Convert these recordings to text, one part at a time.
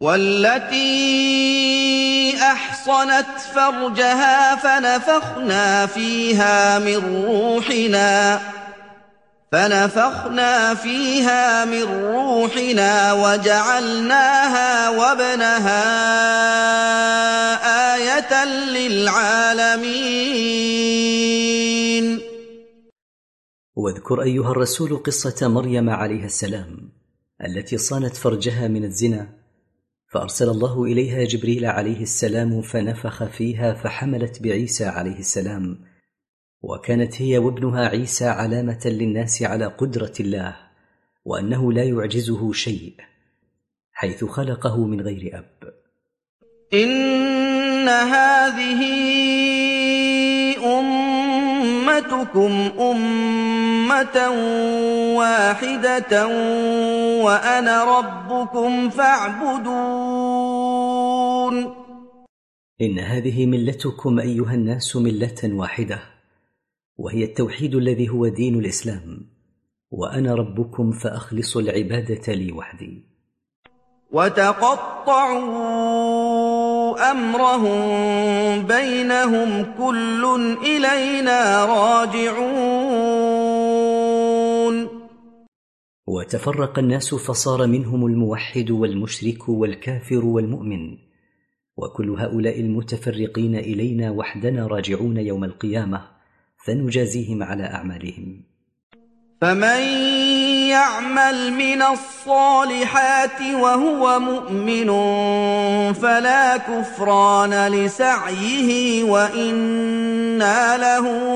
والتي أحصنت فرجها فنفخنا فيها من روحنا وجعلناها وابنها آية للعالمين. واذكر أيها الرسول قصة مريم عليها السلام التي صانت فرجها من الزنا، فأرسل الله إليها جبريل عليه السلام فنفخ فيها فحملت بعيسى عليه السلام، وكانت هي وابنها عيسى علامة للناس على قدرة الله وأنه لا يعجزه شيء، حيث خلقه من غير أب. إن هذه أمتكم أمة واحدة وأنا ربكم فاعبدون. إن هذه ملتكم أيها الناس ملة واحدة، وهي التوحيد الذي هو دين الإسلام، وأنا ربكم فأخلصوا العبادة لي وحدي. وتقطعوا أمرهم بينهم كل إلينا راجعون. وتفرق الناس فصار منهم الموحد والمشرك والكافر والمؤمن، وكل هؤلاء المتفرقين إلينا وحدنا راجعون يوم القيامة فنجازيهم على أعمالهم. فمن يعمل من الصالحات وهو مؤمن فلا كفران لسعيه وإنا له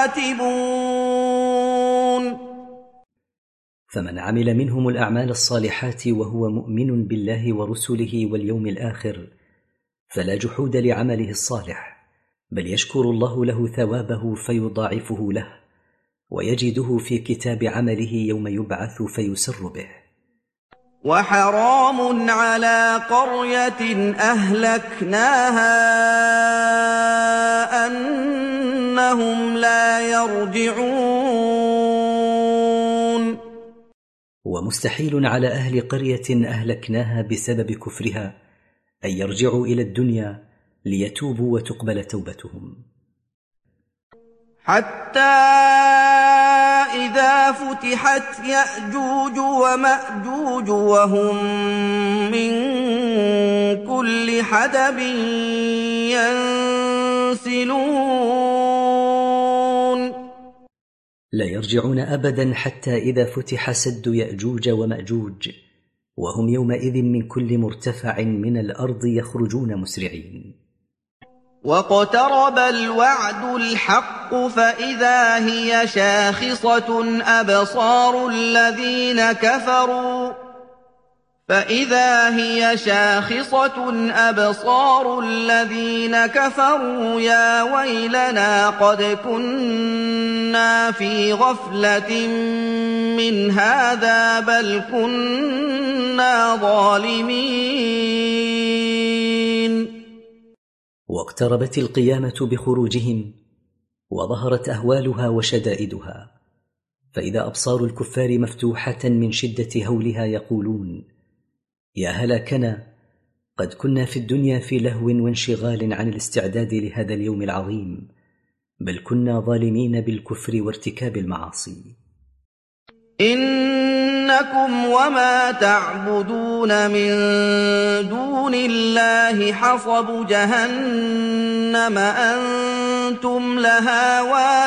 كاتبون. فمن عمل منهم الأعمال الصالحات وهو مؤمن بالله ورسله واليوم الآخر فلا جحود لعمله الصالح، بل يشكر الله له ثوابه فيضاعفه له، ويجده في كتاب عمله يوم يبعث فيسر به. وحرام على قرية أهلكناها أنهم لا يرجعون. ومستحيل على أهل قرية أهلكناها بسبب كفرها أن يرجعوا إلى الدنيا ليتوبوا وتقبل توبتهم. حتى إذا فتحت يأجوج ومأجوج وهم من كل حدب ينسلون. لا يرجعون أبدا حتى إذا فتح سد يأجوج ومأجوج وهم يومئذ من كل مرتفع من الأرض يخرجون مسرعين. واقترب الوعد الحق فإذا هي شاخصة أبصار الذين كفروا يا ويلنا قد كنا في غفلة من هذا بل كنا ظالمين. واقتربت القيامة بخروجهم وظهرت أهوالها وشدائدها، فإذا أبصار الكفار مفتوحة من شدة هولها يقولون يا هلاكنا قد كنا في الدنيا في لهو وانشغال عن الاستعداد لهذا اليوم العظيم، بل كنا ظالمين بالكفر وارتكاب المعاصي. إنكم وما تعبدون من دون الله حصب جهنم أنتم لها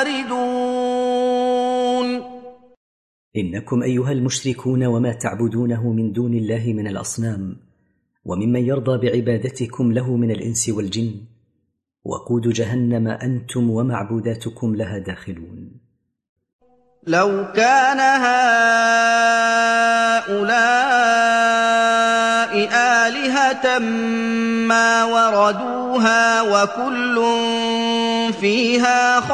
واردون. إنكم أيها المشركون وما تعبدونه من دون الله من الأصنام وممن يرضى بعبادتكم له من الإنس والجن وقود جهنم أنتم ومعبوداتكم لها داخلون. لو كان هؤلاء آلهة ما وردوها وكل فيها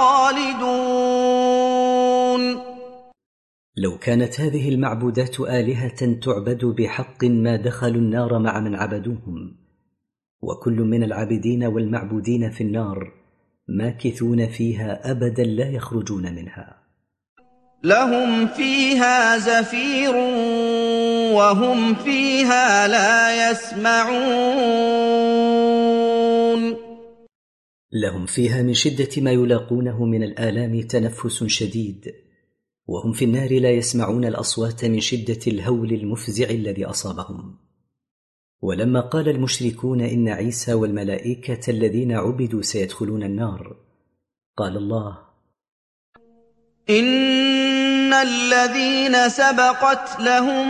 خالدون. لو كانت هذه المعبودات آلهة تعبد بحق ما دخلوا النار مع من عبدوهم، وكل من العابدين والمعبودين في النار ماكثون فيها أبدا لا يخرجون منها. لهم فيها زفير وهم فيها لا يسمعون لهم فيها من شدة ما يلاقونه من الآلام تنفس شديد، وهم في النار لا يسمعون الأصوات من شدة الهول المفزع الذي أصابهم. ولما قال المشركون إن عيسى والملائكة الذين عبدوا سيدخلون النار، قال الله: إن الذين سبقت لهم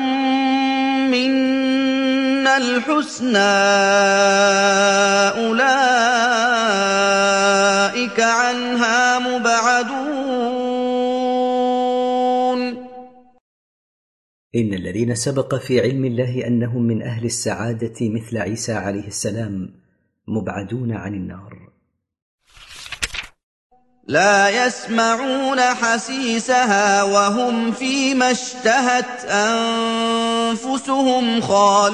منا الحسنى أولئك عنها مبعدون. إن الذين سبق في علم الله أنهم من أهل السعادة مثل عيسى عليه السلام مبعدون عن النار. لا يسمعون حسيسها وهم فيما اشتهت أنفسهم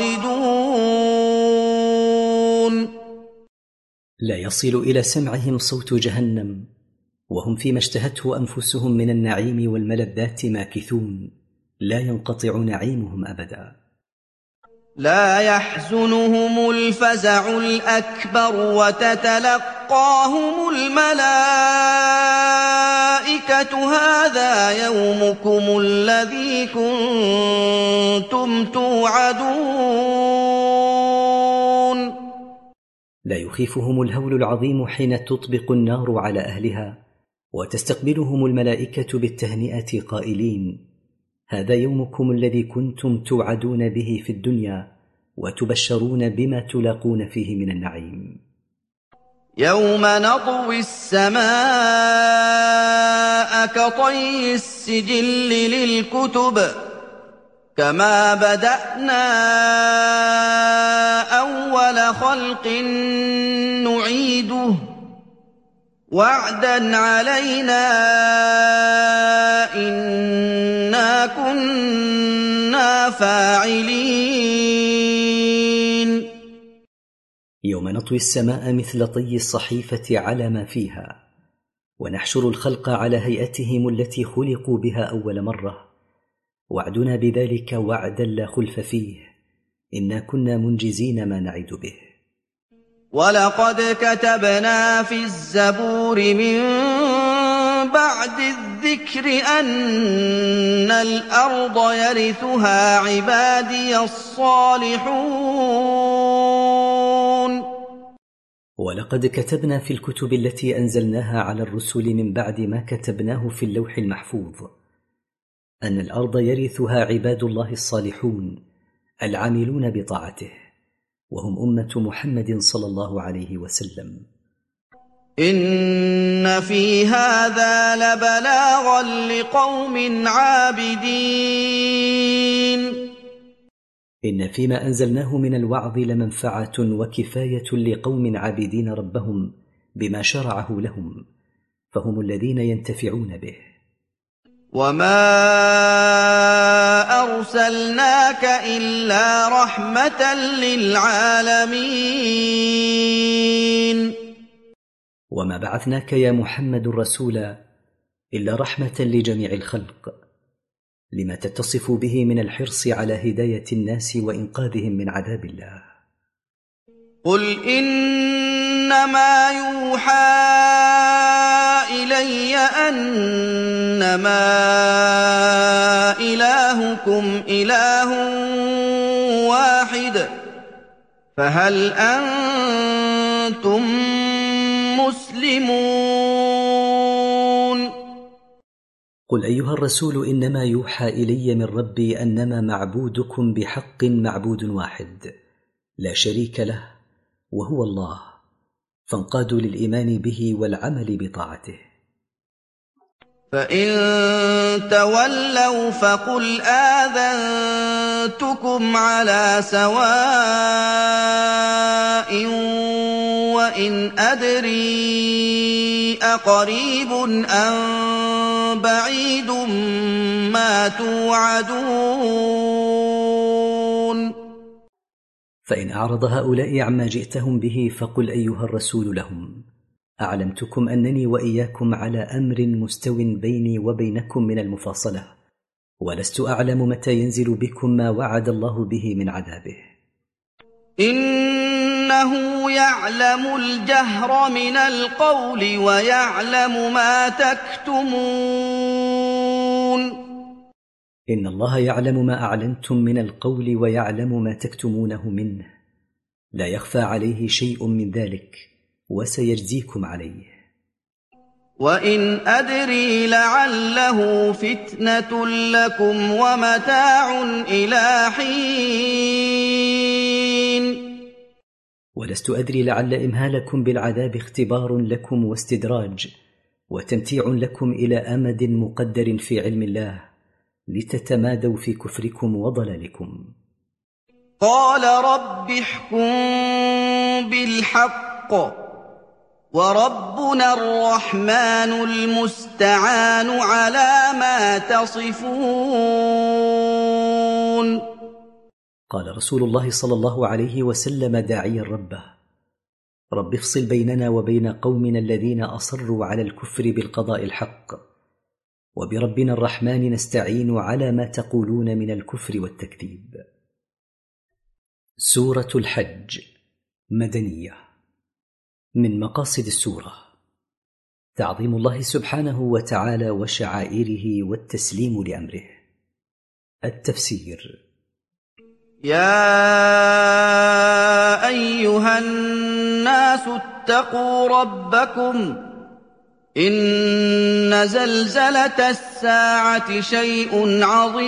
خالدون. لا يصل إلى سمعهم صوت جهنم وهم فيما اشتهته أنفسهم من النعيم والملذات ماكثون، لا ينقطع نعيمهم أبدا. لا يحزنهم الفزع الأكبر وتتلقاهم الملائكة هذا يومكم الذي كنتم توعدون. لا يخيفهم الهول العظيم حين تطبق النار على أهلها وتستقبلهم الملائكة بالتهنئة قائلين: هذا يومكم الذي كنتم توعدون به في الدنيا وتبشرون بما تلاقون فيه من النعيم. يوم نطوي السماء كطي السجل للكتب كما بدأنا أول خلق نعيده وعدا علينا إنا كنا فاعلين. يوم نطوي السماء مثل طي الصحيفة على ما فيها، ونحشر الخلق على هيئتهم التي خلقوا بها أول مرة، وعدنا بذلك وعدا لا خلف فيه، إنا كنا منجزين ما نعد به. ولقد كتبنا في الزبور من بعد الذكر أن الأرض يرثها عبادي الصالحون. ولقد كتبنا في الكتب التي أنزلناها على الرسل من بعد ما كتبناه في اللوح المحفوظ أن الأرض يرثها عباد الله الصالحون العاملون بطاعته، وهم أمة محمد صلى الله عليه وسلم. إن في هذا لبلاغا لقوم عابدين. إن فيما أنزلناه من الوعظ لمنفعة وكفاية لقوم عابدين ربهم بما شرعه لهم، فهم الذين ينتفعون به. وما أرسلناك إلا رحمة للعالمين. وما بعثناك يا محمد رسولا إلا رحمة لجميع الخلق، لما تتصف به من الحرص على هداية الناس وإنقاذهم من عذاب الله. قل إنما يوحى إلي أنما إلهكم إله واحد فهل أنتم مسلمون؟ قل أيها الرسول إنما يوحى إلي من ربي أنما معبودكم بحق معبود واحد لا شريك له وهو الله، فانقادوا للإيمان به والعمل بطاعته. فإن تولوا فقل آذنتكم على سواء وإن أدري أقريب أم بعيد ما توعدون. فإن أعرض هؤلاء عما جئتهم به فقل أيها الرسول لهم: أعلمتكم أنني وإياكم على أمر مستو بيني وبينكم من المفاصلة، ولست أعلم متى ينزل بكم ما وعد الله به من عذابه. إنه يعلم الجهر من القول ويعلم ما تكتمون. إن الله يعلم ما أعلنتم من القول ويعلم ما تكتمونه منه، لا يخفى عليه شيء من ذلك، وسيجزيكم عليه. وإن أدري لعله فتنة لكم ومتاع إلى حين. ولست أدري لعل إمهالكم بالعذاب اختبار لكم واستدراج وتمتيع لكم إلى أمد مقدر في علم الله، لتتمادوا في كفركم وضلالكم. قال رب احكم بالحق وربنا الرحمن المستعان على ما تصفون. قال رسول الله صلى الله عليه وسلم داعيا ربه: رب افصل بيننا وبين قومنا الذين أصروا على الكفر بالقضاء الحق، وبربنا الرحمن نستعين على ما تقولون من الكفر والتكذيب. سورة الحج مدنية. من مقاصد السورة تعظيم الله سبحانه وتعالى وشعائره والتسليم لأمره. التفسير: يا أيها الناس اتقوا ربكم إن زلزلة الساعة شيء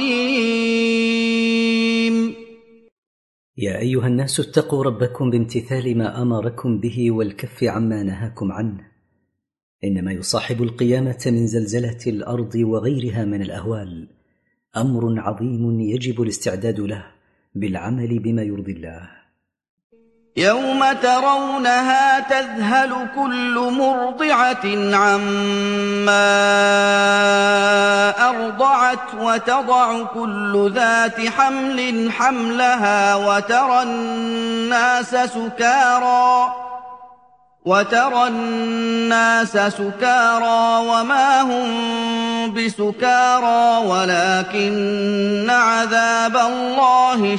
عظيم. يا أيها الناس اتقوا ربكم بامتثال ما أمركم به والكف عما نهاكم عنه. إنما يصاحب القيامة من زلزلة الأرض وغيرها من الأهوال أمر عظيم يجب الاستعداد له بالعمل بما يرضي الله. يوم ترونها تذهل كل مرضعة عما أرضعت وتضع كل ذات حمل حملها وترى الناس سكارى وما هم بسكارى ولكن عذاب الله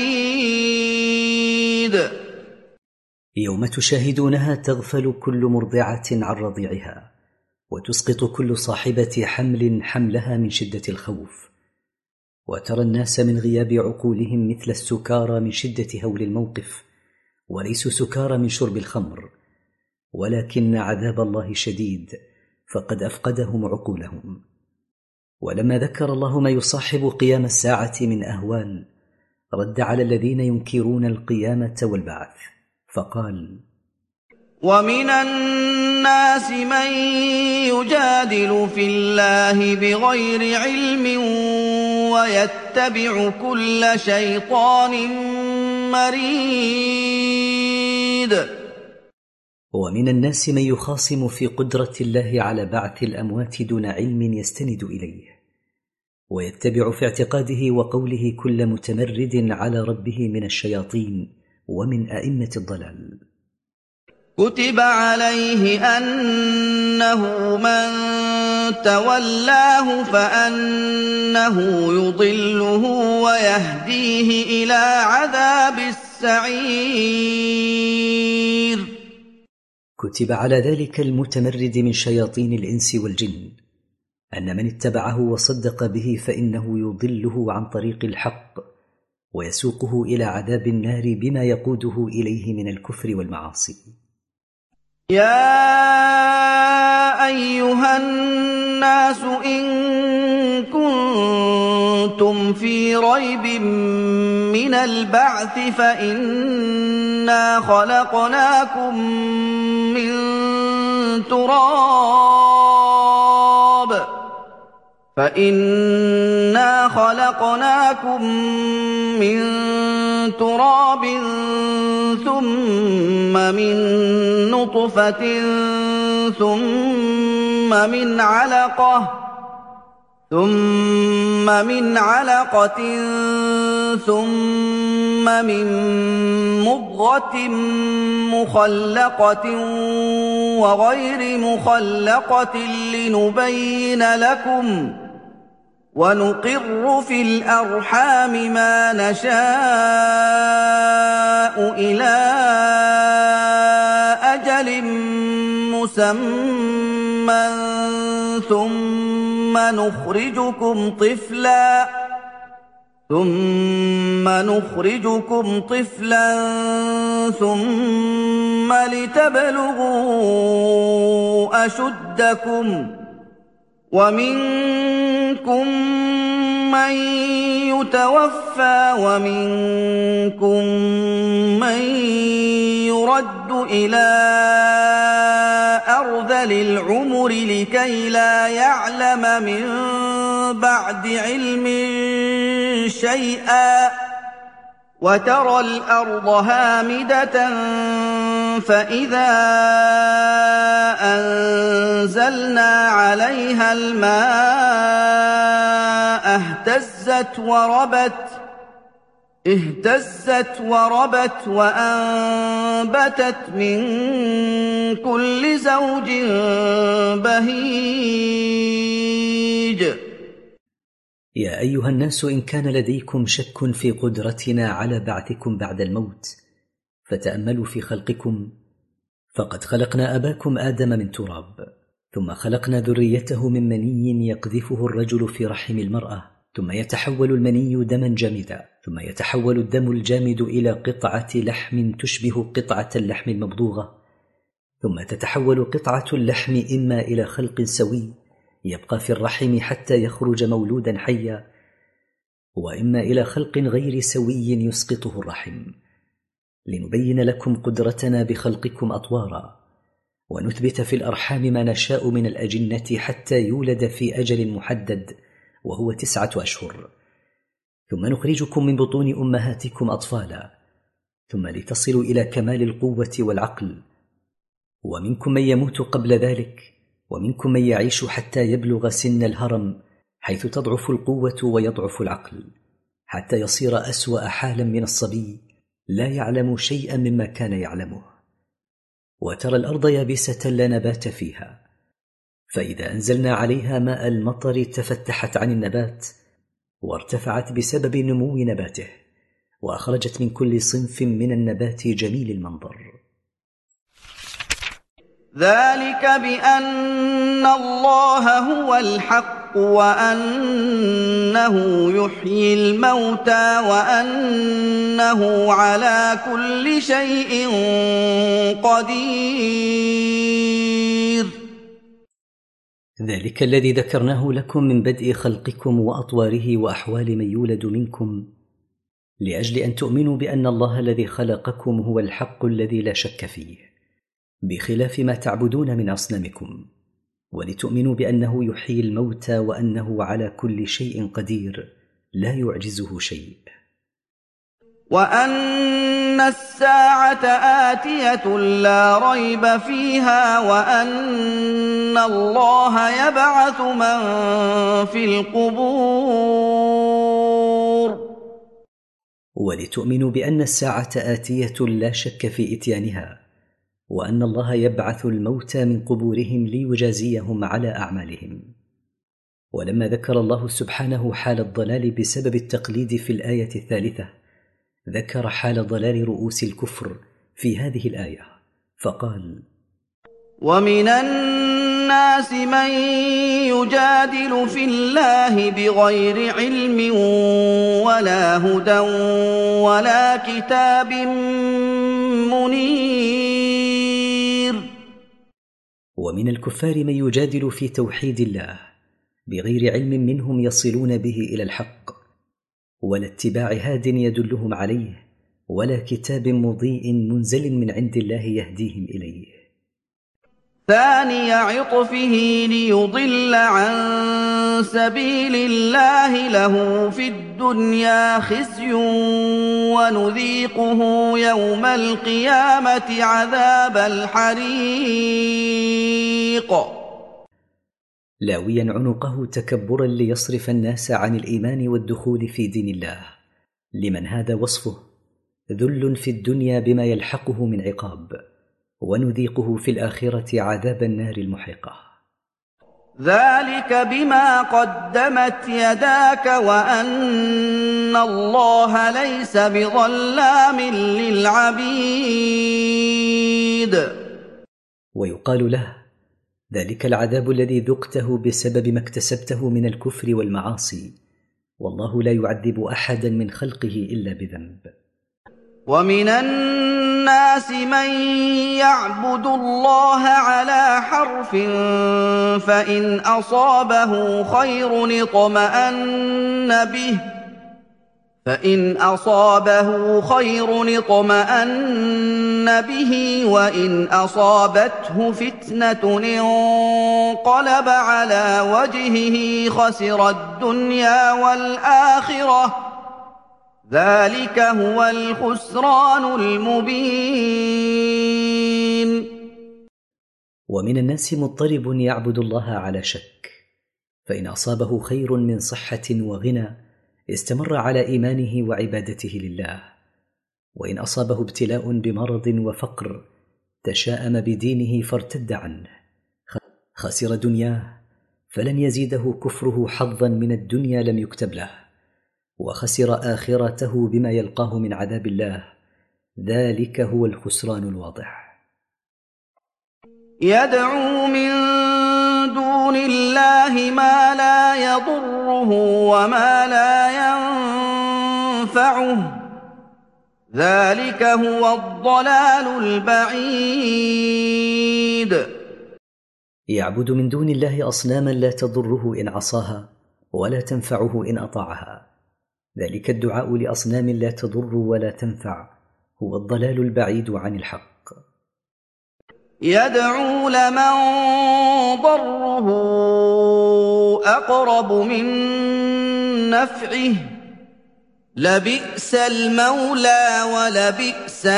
شديد. يوم تشاهدونها تغفل كل مرضعة عن رضيعها، وتسقط كل صاحبة حمل حملها من شدة الخوف، وترى الناس من غياب عقولهم مثل السكارى من شدة هول الموقف، وليسوا سكارى من شرب الخمر، ولكن عذاب الله شديد فقد أفقدهم عقولهم. ولما ذكر الله ما يصاحب قيام الساعة من أهوال، رد على الذين ينكرون القيامة والبعث فقال: ومن الناس من يجادل في الله بغير علم ويتبع كل شيطان مريد. ومن الناس من يخاصم في قدرة الله على بعث الأموات دون علم يستند إليه، ويتبع في اعتقاده وقوله كل متمرد على ربه من الشياطين ومن أئمة الضلال. كتب عليه أنه من تولاه فأنه يضله ويهديه إلى عذاب السعير. كتب على ذلك المتمرد من شياطين الإنس والجن أن من اتبعه وصدق به فإنه يضله عن طريق الحق ويسوقه إلى عذاب النار بما يقوده إليه من الكفر والمعاصي. يا أيها الناس إن كنتم في ريب من البعث فإنا خلقناكم من تراب ثم من نطفة ثم من علقة ثم من مضغة مخلقة وغير مخلقة لنبين لكم ونقر في الأرحام ما نشاء إلى أجل مسمى ثم نخرجكم طفلا ثم لتبلغوا أشدكم ومنكم من يتوفى ومنكم من يرد إلى أرذل العمر لكي لا يعلم من بعد علم شيئا وترى الأرض هامدة فإذا أنزلنا عليها الماء اهتزت وربت وأنبتت من كل زوج بهيج. يا أيها الناس، إن كان لديكم شك في قدرتنا على بعثكم بعد الموت فتأملوا في خلقكم، فقد خلقنا أباكم آدم من تراب، ثم خلقنا ذريته من مني يقذفه الرجل في رحم المرأة، ثم يتحول المني دما جامدا، ثم يتحول الدم الجامد إلى قطعة لحم تشبه قطعة اللحم المبضوغة، ثم تتحول قطعة اللحم إما إلى خلق سوي يبقى في الرحم حتى يخرج مولودا حيا، وإما إلى خلق غير سوي يسقطه الرحم، لنبين لكم قدرتنا بخلقكم أطوارا، ونثبت في الأرحام ما نشاء من الأجنة حتى يولد في أجل محدد وهو 9 أشهر، ثم نخرجكم من بطون أمهاتكم أطفالا، ثم لتصلوا إلى كمال القوة والعقل، ومنكم من يموت قبل ذلك، ومنكم من يعيش حتى يبلغ سن الهرم حيث تضعف القوة ويضعف العقل، حتى يصير أسوأ حالا من الصبي لا يعلم شيئا مما كان يعلمه. وترى الأرض يابسة لا نبات فيها، فإذا أنزلنا عليها ماء المطر تفتحت عن النبات وارتفعت بسبب نمو نباته، وأخرجت من كل صنف من النبات جميل المنظر. ذلك بأن الله هو الحق وأنه يحيي الموتى وأنه على كل شيء قدير. ذلك الذي ذكرناه لكم من بدء خلقكم وأطواره وأحوال من يولد منكم، لأجل أن تؤمنوا بأن الله الذي خلقكم هو الحق الذي لا شك فيه، بخلاف ما تعبدون من أصنامكم، ولتؤمنوا بأنه يحيي الموتى وأنه على كل شيء قدير لا يعجزه شيء، وأن الساعة آتية لا ريب فيها وأن الله يبعث من في القبور، ولتؤمنوا بأن الساعة آتية لا شك في إتيانها، وأن الله يبعث الموتى من قبورهم ليجازيهم على أعمالهم. ولما ذكر الله سبحانه حال الضلال بسبب التقليد في الآية الثالثة، ذكر حال ضلال رؤوس الكفر في هذه الآية فقال: ومن الناس من يجادل في الله بغير علم ولا هدى ولا كتاب منير. ومن الكفار من يجادل في توحيد الله بغير علم منهم يصلون به إلى الحق، ولا اتباع هاد يدلهم عليه، ولا كتاب مضيء منزل من عند الله يهديهم إليه. ثاني عطفه ليضل عن سبيل الله له في الدنيا خزي ونذيقه يوم القيامة عذاب الحريق. لاويا عنقه تكبرا ليصرف الناس عن الإيمان والدخول في دين الله، لمن هذا وصفه ذل في الدنيا بما يلحقه من عقاب، ونذيقه في الآخرة عذاب النار المحرقة. ذلك بما قدمت يداك وأن الله ليس بظلام للعبيد. ويقال له: ذلك العذاب الذي ذقته بسبب ما اكتسبته من الكفر والمعاصي، والله لا يعذب أحدا من خلقه إلا بذنب. ومن الناس من يعبد الله على حرف فإن أصابه خير اطمأن به وإن أصابته فتنة انقلب على وجهه خسر الدنيا والآخرة ذلك هو الخسران المبين. ومن الناس مضطرب يعبد الله على شك، فإن أصابه خير من صحة وغنى استمر على إيمانه وعبادته لله، وإن أصابه ابتلاء بمرض وفقر تشاءم بدينه فارتد عنه، خسر دنياه فلن يزيده كفره حظا من الدنيا لم يكتب له، وخسر آخرته بما يلقاه من عذاب الله، ذلك هو الخسران الواضح. يدعو من دون الله ما لا يضره وما لا ينفعه ذلك هو الضلال البعيد. يعبد من دون الله أصناما لا تضره إن عصاها ولا تنفعه إن أطاعها، ذلك الدعاء لأصنام لا تضر ولا تنفع هو الضلال البعيد عن الحق. يدعو لمن ضره أقرب من نفعه لبئس المولى ولبئس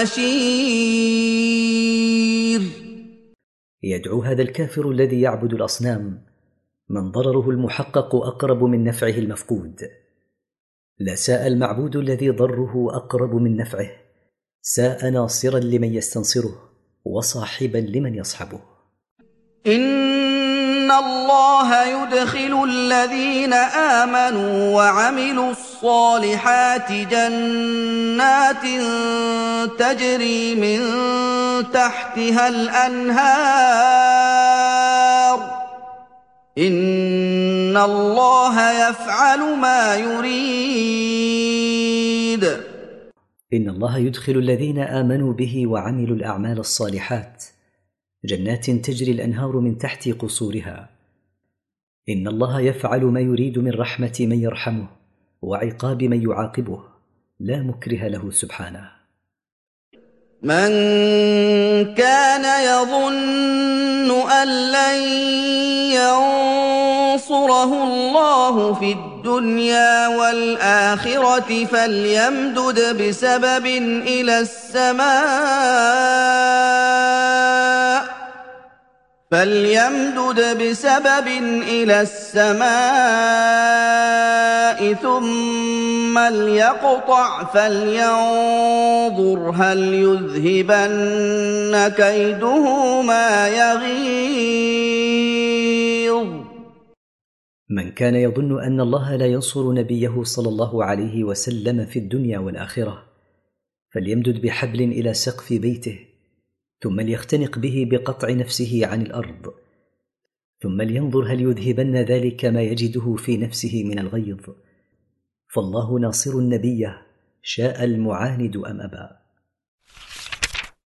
العشير. يدعو هذا الكافر الذي يعبد الأصنام من ضرره المحقق أقرب من نفعه المفقود. لا ساء المعبود الذي ضره أقرب من نفعه، ساء ناصرا لمن يستنصره وصاحبا لمن يصحبه. إن الله يدخل الذين آمنوا وعملوا الصالحات جنات تجري من تحتها الأنهار إن الله يفعل ما يريد. إن الله يدخل الذين آمنوا به وعملوا الأعمال الصالحات جنات تجري الأنهار من تحت قصورها. إن الله يفعل ما يريد من رحمة من يرحمه وعقاب من يعاقبه، لا مكره له سبحانه. من كان يظن أن لن ينصره الله في الدنيا والآخرة فليمدد بسبب إلى السماء ثم ليقطع فلينظر هل يذهبن كيده ما يغيظ. من كان يظن أن الله لا ينصر نبيه صلى الله عليه وسلم في الدنيا والآخرة فليمدد بحبل إلى سقف بيته ثم ليختنق به بقطع نفسه عن الأرض، ثم لينظر هل يذهبن ذلك ما يجده في نفسه من الغيظ، فالله ناصر النبي شاء المعاند أم أبى.